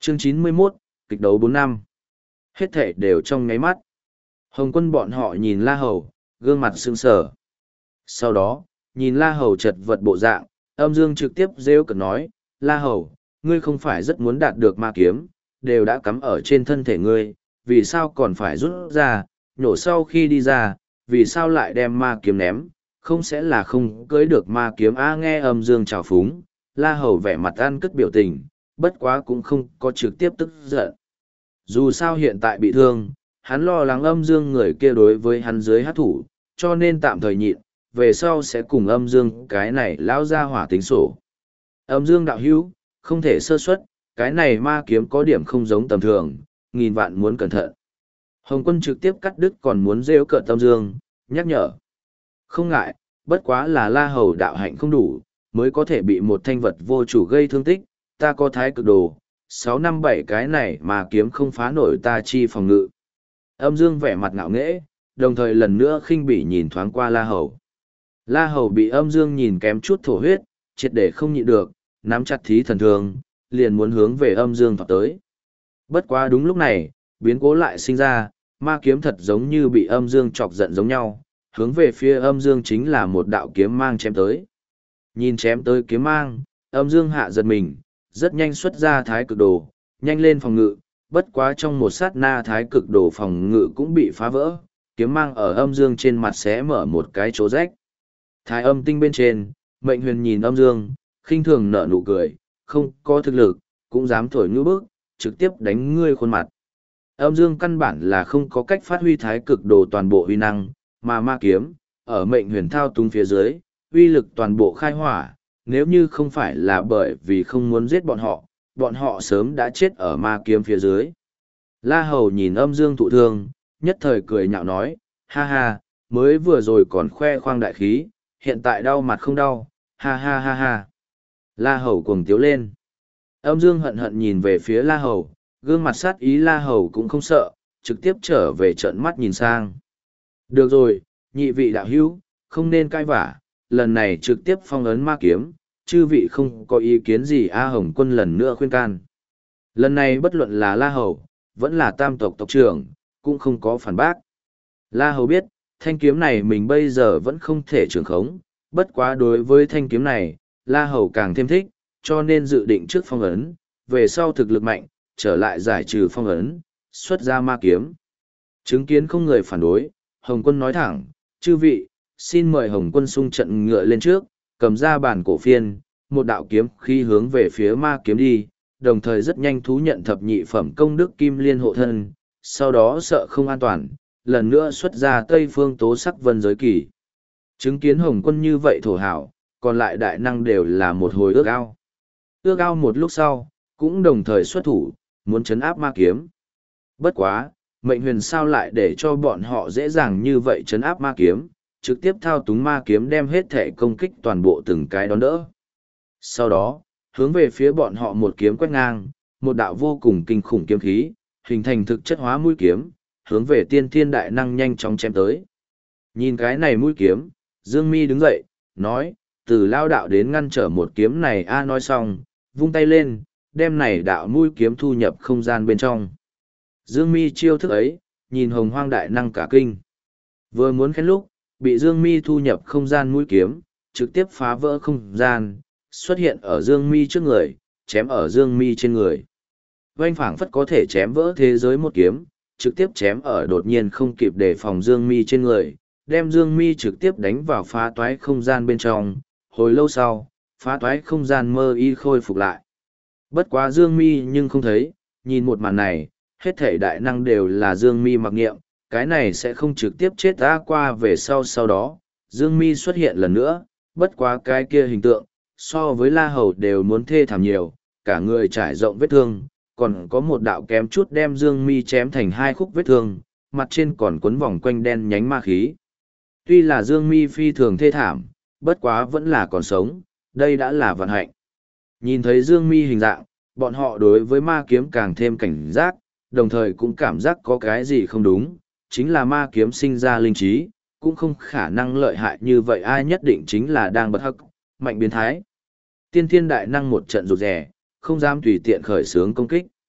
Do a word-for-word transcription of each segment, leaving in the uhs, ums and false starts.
Chương chín mươi mốt, kịch đấu bốn năm. Hết thể đều trong ngáy mắt. Hồng quân bọn họ nhìn La Hầu, gương mặt sững sờ. Sau đó, nhìn La Hầu chật vật bộ dạng, âm dương trực tiếp rêu cực nói, La Hầu, ngươi không phải rất muốn đạt được ma kiếm, đều đã cắm ở trên thân thể ngươi, vì sao còn phải rút ra, nhổ sau khi đi ra, vì sao lại đem ma kiếm ném, không sẽ là không cưới được ma kiếm a nghe âm dương trào phúng, La Hầu vẻ mặt ăn cất biểu tình, bất quá cũng không có trực tiếp tức giận. Dù sao hiện tại bị thương, hắn lo lắng âm dương người kia đối với hắn dưới hát thủ, cho nên tạm thời nhịn, về sau sẽ cùng âm dương cái này lão ra hỏa tính sổ. Âm dương đạo hữu, không thể sơ suất, cái này ma kiếm có điểm không giống tầm thường, nghìn vạn muốn cẩn thận. Hồng quân trực tiếp cắt đứt còn muốn rêu cợt âm dương, nhắc nhở. Không ngại, bất quá là La Hầu đạo hạnh không đủ, mới có thể bị một thanh vật vô chủ gây thương tích, ta có thái cực đồ, sáu năm bảy cái này mà kiếm không phá nổi ta chi phòng ngự. Âm dương vẻ mặt ngạo nghễ, đồng thời lần nữa khinh bỉ nhìn thoáng qua La Hầu. La Hầu bị âm dương nhìn kém chút thổ huyết, triệt để không nhịn được, nắm chặt thí thần thường, liền muốn hướng về âm dương vào tới. Bất quá đúng lúc này, biến cố lại sinh ra, ma kiếm thật giống như bị âm dương chọc giận giống nhau, hướng về phía âm dương chính là một đạo kiếm mang chém tới. Nhìn chém tới kiếm mang, âm dương hạ giật mình, rất nhanh xuất ra thái cực đồ, nhanh lên phòng ngự, bất quá trong một sát na thái cực đồ phòng ngự cũng bị phá vỡ, kiếm mang ở âm dương trên mặt sẽ mở một cái chỗ rách. Thái âm tinh bên trên, mệnh huyền nhìn âm dương, khinh thường nở nụ cười, không có thực lực, cũng dám thổi ngữ bức, trực tiếp đánh ngươi khuôn mặt. Âm dương căn bản là không có cách phát huy thái cực đồ toàn bộ huy năng, mà ma kiếm, ở mệnh huyền thao túng phía dưới, uy lực toàn bộ khai hỏa, nếu như không phải là bởi vì không muốn giết bọn họ, bọn họ sớm đã chết ở ma kiếm phía dưới. La Hầu nhìn âm dương thụ thương, nhất thời cười nhạo nói, ha ha, mới vừa rồi còn khoe khoang đại khí, hiện tại đau mặt không đau, ha ha ha ha. La Hầu cuồng tiếu lên. Âm dương hận hận nhìn về phía La Hầu, gương mặt sát ý La Hầu cũng không sợ, trực tiếp trở về trợn mắt nhìn sang. Được rồi, nhị vị đạo hữu, không nên cãi vả, lần này trực tiếp phong ấn ma kiếm, chư vị không có ý kiến gì A Hồng Quân lần nữa khuyên can. Lần này bất luận là La Hầu, vẫn là tam tộc tộc trưởng, cũng không có phản bác. La Hầu biết, thanh kiếm này mình bây giờ vẫn không thể trưởng khống, bất quá đối với thanh kiếm này, La Hầu càng thêm thích, cho nên dự định trước phong ấn, về sau thực lực mạnh, trở lại giải trừ phong ấn, xuất ra ma kiếm. Chứng kiến không người phản đối, Hồng Quân nói thẳng, chư vị, xin mời Hồng Quân xung trận ngựa lên trước, cầm ra bản cổ phiên, một đạo kiếm khi hướng về phía ma kiếm đi, đồng thời rất nhanh thú nhận thập nhị phẩm công đức kim liên hộ thân, sau đó sợ không an toàn, lần nữa xuất ra Tây Phương Tố Sắc Vân Giới Kỳ. Chứng kiến Hồng Quân như vậy thổ hảo, còn lại đại năng đều là một hồi ước ao. Ước ao một lúc sau, cũng đồng thời xuất thủ, muốn chấn áp ma kiếm. Bất quá, mệnh huyền sao lại để cho bọn họ dễ dàng như vậy chấn áp ma kiếm, trực tiếp thao túng ma kiếm đem hết thể công kích toàn bộ từng cái đón đỡ. Sau đó, hướng về phía bọn họ một kiếm quét ngang, một đạo vô cùng kinh khủng kiếm khí, hình thành thực chất hóa mũi kiếm, hướng về tiên thiên đại năng nhanh chóng chém tới. Nhìn cái này mũi kiếm, Dương Mi đứng dậy, nói, từ lao đạo đến ngăn trở một kiếm này a nói xong, vung tay lên, đem này đạo mũi kiếm thu nhập không gian bên trong. Dương Mi chiêu thức ấy, nhìn hồng hoang đại năng cả kinh. Vừa muốn khen lúc, bị Dương Mi thu nhập không gian mũi kiếm, trực tiếp phá vỡ không gian, xuất hiện ở Dương Mi trước người, chém ở Dương Mi trên người. Oanh phảng phất có thể chém vỡ thế giới một kiếm, trực tiếp chém ở đột nhiên không kịp đề phòng Dương Mi trên người, đem Dương Mi trực tiếp đánh vào phá toái không gian bên trong. Hồi lâu sau, phá toái không gian mơ y khôi phục lại. Bất quá Dương Mi nhưng không thấy, nhìn một màn này, hết thể đại năng đều là Dương Mi mặc niệm, cái này sẽ không trực tiếp chết ra qua về sau sau đó. Dương Mi xuất hiện lần nữa, bất quá cái kia hình tượng, so với La Hầu đều muốn thê thảm nhiều, cả người trải rộng vết thương, còn có một đạo kém chút đem Dương Mi chém thành hai khúc vết thương, mặt trên còn quấn vòng quanh đen nhánh ma khí. Tuy là Dương Mi phi thường thê thảm, bất quá vẫn là còn sống, đây đã là vận hạnh. Nhìn thấy Dương Mi hình dạng, bọn họ đối với ma kiếm càng thêm cảnh giác, đồng thời cũng cảm giác có cái gì không đúng, chính là ma kiếm sinh ra linh trí, cũng không khả năng lợi hại như vậy ai nhất định chính là đang bất hắc, mạnh biến thái. Tiên thiên đại năng một trận rụt rè, không dám tùy tiện khởi xướng công kích.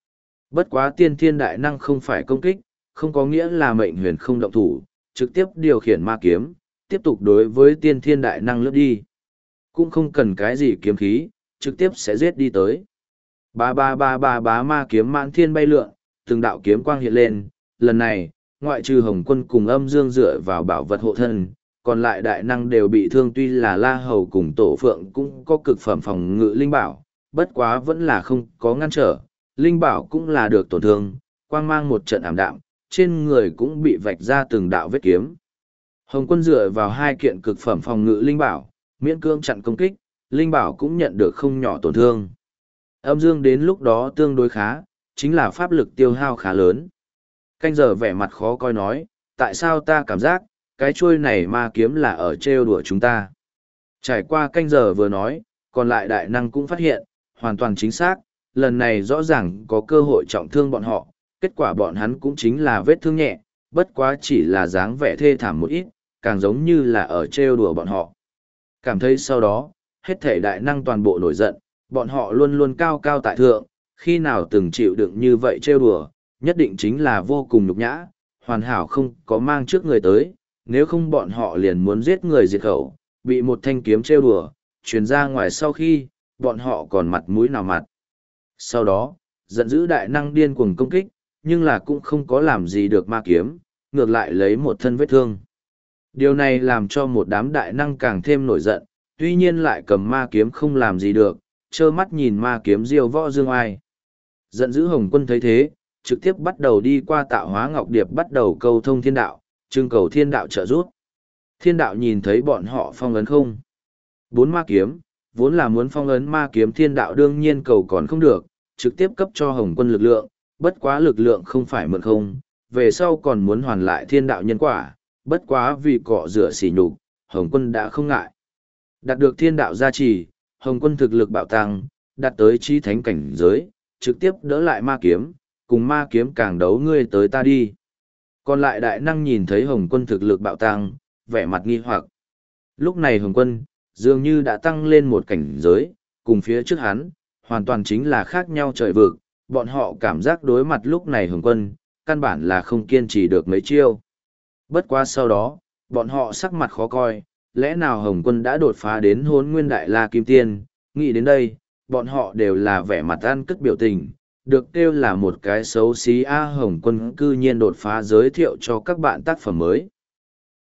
Bất quá tiên thiên đại năng không phải công kích, không có nghĩa là mệnh huyền không động thủ, trực tiếp điều khiển ma kiếm, tiếp tục đối với tiên thiên đại năng lướt đi. Cũng không cần cái gì kiếm khí, trực tiếp sẽ giết đi tới. Ba ba ba ba bá ma kiếm mãn thiên bay lượn, từng đạo kiếm quang hiện lên, lần này, ngoại trừ Hồng Quân cùng Âm Dương dựa vào bảo vật hộ thân, còn lại đại năng đều bị thương, tuy là La Hầu cùng Tổ Phượng cũng có cực phẩm phòng ngự linh bảo, bất quá vẫn là không có ngăn trở, linh bảo cũng là được tổn thương, quang mang một trận ảm đạm, trên người cũng bị vạch ra từng đạo vết kiếm. Hồng Quân dựa vào hai kiện cực phẩm phòng ngự linh bảo, miễn cưỡng chặn công kích, linh bảo cũng nhận được không nhỏ tổn thương. Âm Dương đến lúc đó tương đối khá, chính là pháp lực tiêu hao khá lớn. Canh giờ vẻ mặt khó coi nói, tại sao ta cảm giác, cái chuôi này ma kiếm là ở trêu đùa chúng ta. Trải qua canh giờ vừa nói, còn lại đại năng cũng phát hiện, hoàn toàn chính xác, lần này rõ ràng có cơ hội trọng thương bọn họ, kết quả bọn hắn cũng chính là vết thương nhẹ, bất quá chỉ là dáng vẻ thê thảm một ít, càng giống như là ở trêu đùa bọn họ. Cảm thấy sau đó, hết thể đại năng toàn bộ nổi giận, bọn họ luôn luôn cao cao tại thượng, khi nào từng chịu đựng như vậy trêu đùa, nhất định chính là vô cùng nhục nhã, hoàn hảo không có mang trước người tới, nếu không bọn họ liền muốn giết người diệt khẩu, bị một thanh kiếm trêu đùa, truyền ra ngoài sau khi, bọn họ còn mặt mũi nào mặt. Sau đó, giận dữ đại năng điên cuồng công kích, nhưng là cũng không có làm gì được ma kiếm, ngược lại lấy một thân vết thương. Điều này làm cho một đám đại năng càng thêm nổi giận, tuy nhiên lại cầm ma kiếm không làm gì được, trơ mắt nhìn ma kiếm diêu võ dương oai. Giận dữ Hồng Quân thấy thế, trực tiếp bắt đầu đi qua Tạo Hóa Ngọc Điệp, bắt đầu câu thông thiên đạo, trưng cầu thiên đạo trợ giúp. Thiên đạo nhìn thấy bọn họ phong ấn không. Bốn ma kiếm, vốn là muốn phong ấn ma kiếm, thiên đạo đương nhiên cầu còn không được, trực tiếp cấp cho Hồng Quân lực lượng, bất quá lực lượng không phải mượn không, về sau còn muốn hoàn lại thiên đạo nhân quả, bất quá vì cọ rửa sỉ nhục, Hồng Quân đã không ngại. Đạt được thiên đạo gia trì, Hồng Quân thực lực bạo tăng, đạt tới chí thánh cảnh giới, trực tiếp đỡ lại ma kiếm, cùng ma kiếm càng đấu ngươi tới ta đi. Còn lại đại năng nhìn thấy Hồng Quân thực lực bạo tăng, vẻ mặt nghi hoặc. Lúc này Hồng Quân, dường như đã tăng lên một cảnh giới, cùng phía trước hắn, hoàn toàn chính là khác nhau trời vực, bọn họ cảm giác đối mặt lúc này Hồng Quân, căn bản là không kiên trì được mấy chiêu. Bất quá sau đó, bọn họ sắc mặt khó coi, lẽ nào Hồng Quân đã đột phá đến Hỗn Nguyên Đại La Kim Tiên, nghĩ đến đây, bọn họ đều là vẻ mặt ăn cất biểu tình, được kêu là một cái xấu xí A. Hồng Quân cư nhiên đột phá, giới thiệu cho các bạn tác phẩm mới.